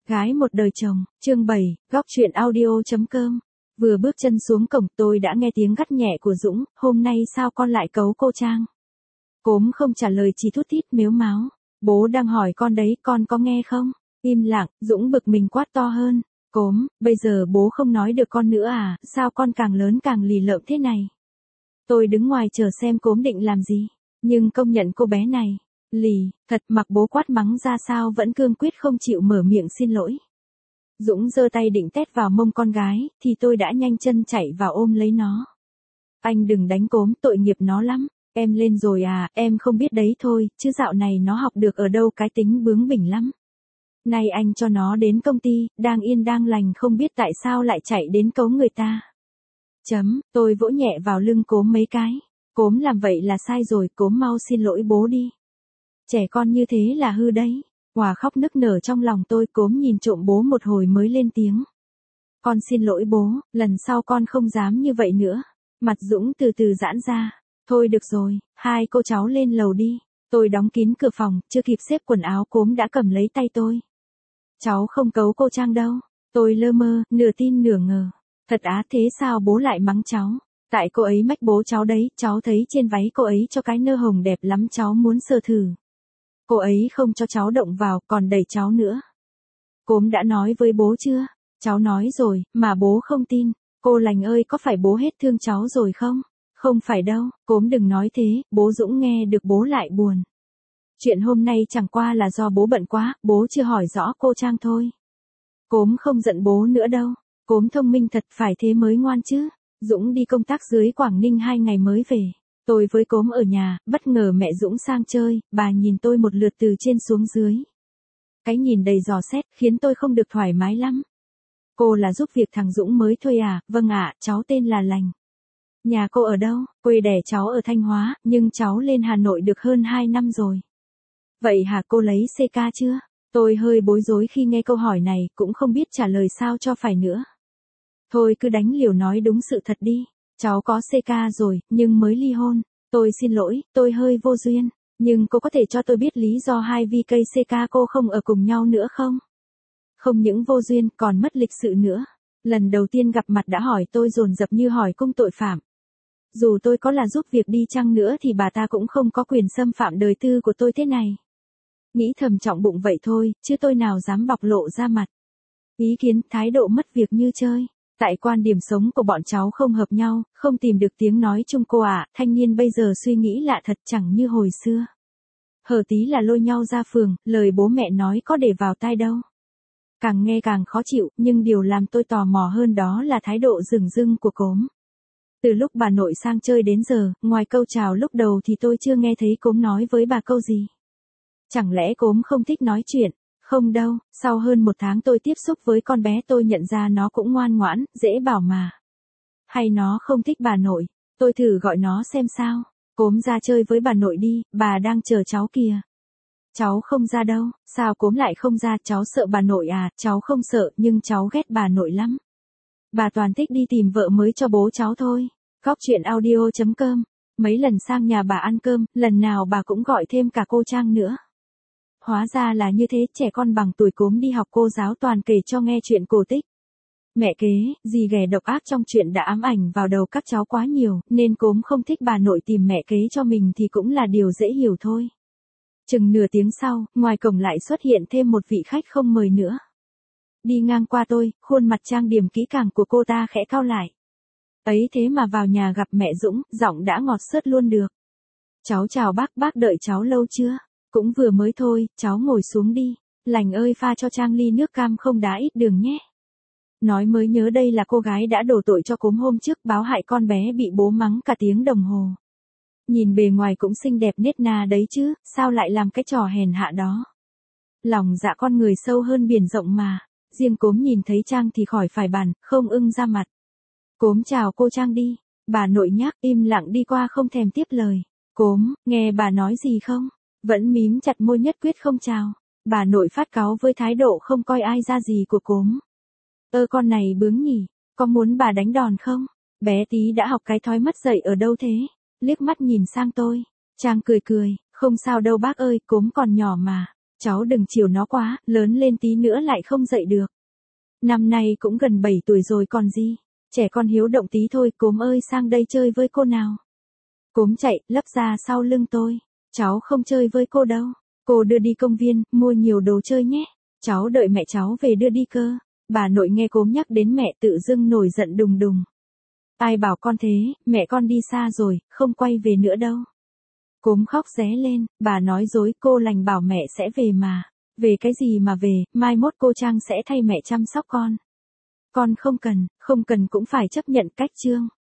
Gái một đời chồng, chương 7, góc chuyện audio.com. Vừa bước chân xuống cổng tôi đã nghe tiếng gắt nhẹ của Dũng, hôm nay sao con lại cấu cô Trang? Cốm không trả lời chỉ thút thít mếu máo. Bố đang hỏi con đấy, con có nghe không? Im lặng, Dũng bực mình quát to hơn. Cốm, bây giờ bố không nói được con nữa à, sao con càng lớn càng lì lợm thế này? Tôi đứng ngoài chờ xem Cốm định làm gì, nhưng công nhận cô bé này lì, thật, mặc bố quát mắng ra sao vẫn cương quyết không chịu mở miệng xin lỗi. Dũng giơ tay định tét vào mông con gái, thì tôi đã nhanh chân chạy vào ôm lấy nó. Anh đừng đánh Cốm, tội nghiệp nó lắm. Em lên rồi à, em không biết đấy thôi, chứ dạo này nó học được ở đâu cái tính bướng bỉnh lắm. Nay anh cho nó đến công ty, đang yên đang lành không biết tại sao lại chạy đến cấu người ta. Tôi vỗ nhẹ vào lưng Cốm mấy cái. Cốm làm vậy là sai rồi, Cốm mau xin lỗi bố đi. Trẻ con như thế là hư đấy. Hòa khóc nức nở trong lòng tôi. Cốm nhìn trộm bố một hồi mới lên tiếng. Con xin lỗi bố, lần sau con không dám như vậy nữa. Mặt Dũng từ từ giãn ra. Thôi được rồi, hai cô cháu lên lầu đi. Tôi đóng kín cửa phòng, chưa kịp xếp quần áo Cốm đã cầm lấy tay tôi. Cháu không cấu cô Trang đâu. Tôi lơ mơ, nửa tin nửa ngờ. Thật á, thế sao bố lại mắng cháu? Tại cô ấy mách bố cháu đấy, cháu thấy trên váy cô ấy cho cái nơ hồng đẹp lắm, cháu muốn sờ thử. Cô ấy không cho cháu động vào, còn đẩy cháu nữa. Cốm đã nói với bố chưa? Cháu nói rồi, mà bố không tin. Cô Lành ơi, có phải bố hết thương cháu rồi không? Không phải đâu, Cốm đừng nói thế, bố Dũng nghe được bố lại buồn. Chuyện hôm nay chẳng qua là do bố bận quá, bố chưa hỏi rõ cô Trang thôi. Cốm không giận bố nữa đâu. Cốm thông minh thật, phải thế mới ngoan chứ. Dũng đi công tác dưới Quảng Ninh 2 ngày mới về. Tôi với Cốm ở nhà, bất ngờ mẹ Dũng sang chơi, bà nhìn tôi một lượt từ trên xuống dưới. Cái nhìn đầy dò xét, khiến tôi không được thoải mái lắm. Cô là giúp việc thằng Dũng mới thuê à? Vâng ạ, cháu tên là Lành. Nhà cô ở đâu? Quê đẻ cháu ở Thanh Hóa, nhưng cháu lên Hà Nội được hơn 2 năm rồi. Vậy hả, cô lấy CK chưa? Tôi hơi bối rối khi nghe câu hỏi này, cũng không biết trả lời sao cho phải nữa. Thôi cứ đánh liều nói đúng sự thật đi. Cháu có CK rồi, nhưng mới ly hôn. Tôi xin lỗi, tôi hơi vô duyên. Nhưng cô có thể cho tôi biết lý do hai VK CK cô không ở cùng nhau nữa không? Không những vô duyên, còn mất lịch sự nữa. Lần đầu tiên gặp mặt đã hỏi tôi dồn dập như hỏi cung tội phạm. Dù tôi có là giúp việc đi chăng nữa thì bà ta cũng không có quyền xâm phạm đời tư của tôi thế này. Nghĩ thầm trọng bụng vậy thôi, chứ tôi nào dám bộc lộ ra mặt. Ý kiến, thái độ mất việc như chơi. Tại quan điểm sống của bọn cháu không hợp nhau, không tìm được tiếng nói chung cô ạ, thanh niên bây giờ suy nghĩ lạ thật chẳng như hồi xưa. Hở tí là lôi nhau ra phường, lời bố mẹ nói có để vào tai đâu. Càng nghe càng khó chịu, nhưng điều làm tôi tò mò hơn đó là thái độ dửng dưng của Cốm. Từ lúc bà nội sang chơi đến giờ, ngoài câu chào lúc đầu thì tôi chưa nghe thấy Cốm nói với bà câu gì. Chẳng lẽ Cốm không thích nói chuyện? Không đâu, sau hơn 1 tháng tôi tiếp xúc với con bé tôi nhận ra nó cũng ngoan ngoãn, dễ bảo mà. Hay nó không thích bà nội? Tôi thử gọi nó xem sao. Cốm ra chơi với bà nội đi, bà đang chờ cháu kìa. Cháu không ra đâu, sao Cốm lại không ra, cháu sợ bà nội à? Cháu không sợ, nhưng cháu ghét bà nội lắm. Bà toàn thích đi tìm vợ mới cho bố cháu thôi. Góc chuyện audio.com. Mấy lần sang nhà bà ăn cơm, lần nào bà cũng gọi thêm cả cô Trang nữa. Hóa ra là như thế, trẻ con bằng tuổi Cốm đi học cô giáo toàn kể cho nghe chuyện cổ tích. Mẹ kế, dì ghẻ độc ác trong chuyện đã ám ảnh vào đầu các cháu quá nhiều, nên Cốm không thích bà nội tìm mẹ kế cho mình thì cũng là điều dễ hiểu thôi. Chừng nửa tiếng sau, ngoài cổng lại xuất hiện thêm một vị khách không mời nữa. Đi ngang qua tôi, khuôn mặt trang điểm kỹ càng của cô ta khẽ cau lại. Ấy thế mà vào nhà gặp mẹ Dũng, giọng đã ngọt xớt luôn được. Cháu chào bác đợi cháu lâu chưa? Cũng vừa mới thôi, cháu ngồi xuống đi. Lành ơi, pha cho Trang ly nước cam không đá ít đường nhé. Nói mới nhớ đây là cô gái đã đổ tội cho Cốm hôm trước báo hại con bé bị bố mắng cả tiếng đồng hồ. Nhìn bề ngoài cũng xinh đẹp nết na đấy chứ, sao lại làm cái trò hèn hạ đó. Lòng dạ con người sâu hơn biển rộng mà. Riêng Cốm nhìn thấy Trang thì khỏi phải bàn, không ưng ra mặt. Cốm chào cô Trang đi. Bà nội nhắc, im lặng đi qua không thèm tiếp lời. Cốm, nghe bà nói gì không? Vẫn mím chặt môi nhất quyết không chào. Bà nội phát cáu với thái độ không coi ai ra gì của Cốm. Con này bướng nhỉ, có muốn bà đánh đòn không? Bé tí đã học cái thói mất dạy ở đâu thế? Liếc mắt nhìn sang tôi. Trang cười cười, không sao đâu bác ơi, Cốm còn nhỏ mà. Cháu đừng chiều nó quá, lớn lên tí nữa lại không dậy được. Năm nay cũng gần 7 tuổi rồi còn gì. Trẻ con hiếu động tí thôi, Cốm ơi sang đây chơi với cô nào. Cốm chạy, lấp ra sau lưng tôi. Cháu không chơi với cô đâu. Cô đưa đi công viên, mua nhiều đồ chơi nhé. Cháu đợi mẹ cháu về đưa đi cơ. Bà nội nghe Cốm nhắc đến mẹ tự dưng nổi giận đùng đùng. Ai bảo con thế, mẹ con đi xa rồi, không quay về nữa đâu. Cốm khóc ré lên, bà nói dối, cô lành bảo mẹ sẽ về mà. Về cái gì mà về, mai mốt cô Trang sẽ thay mẹ chăm sóc con. Con không cần cũng phải chấp nhận cách Trương.